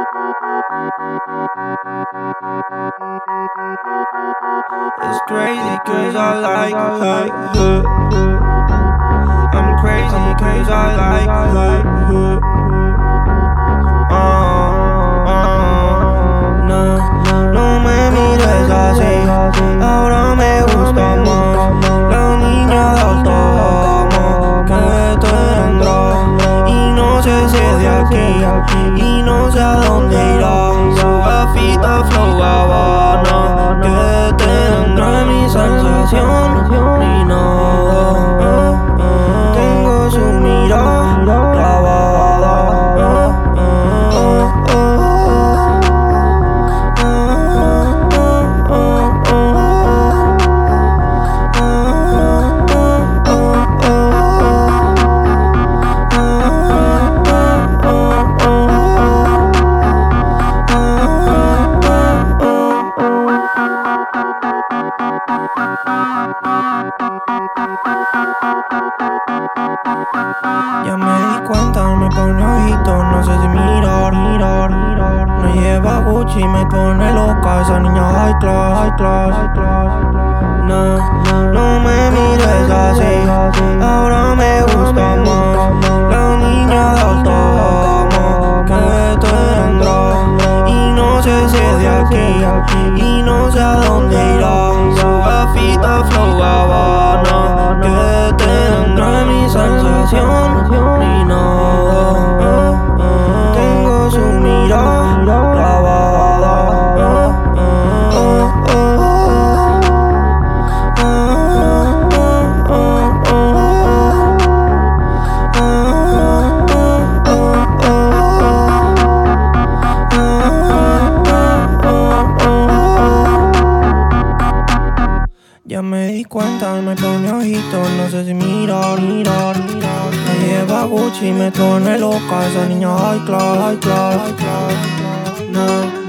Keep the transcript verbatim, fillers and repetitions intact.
It's crazy cause I like her, her. I'm crazy cause I like her, her. Uh, uh, no, no me mires así. Ahora me gusta más la niña de alta gama que tendrá. Y no sé si es de aquí y no sé a dónde irá. Su gafita flow Habana que tendrá mi sensación ni nada. Tengo su mirada grabada. Ya me di cuenta, me pone ojitos, no sé si mirar, mirar, mirar. No lleva Gucci, me pone loca esa niña high class, high class, high class. No, no me mires así, ahora me gusta más la niña de alta gama que tendrá. Y no sé si es de aquí y no sé a dónde irá. Su gafita flow Habana que tendrá mi sensación ni nada. Tengo su mirada grabada. Ya me di cuenta, me pone ojitos, no sé si mirar, mirar, mirar. Me lleva Gucci, me pone loca esa niña high class, high class, high class. No.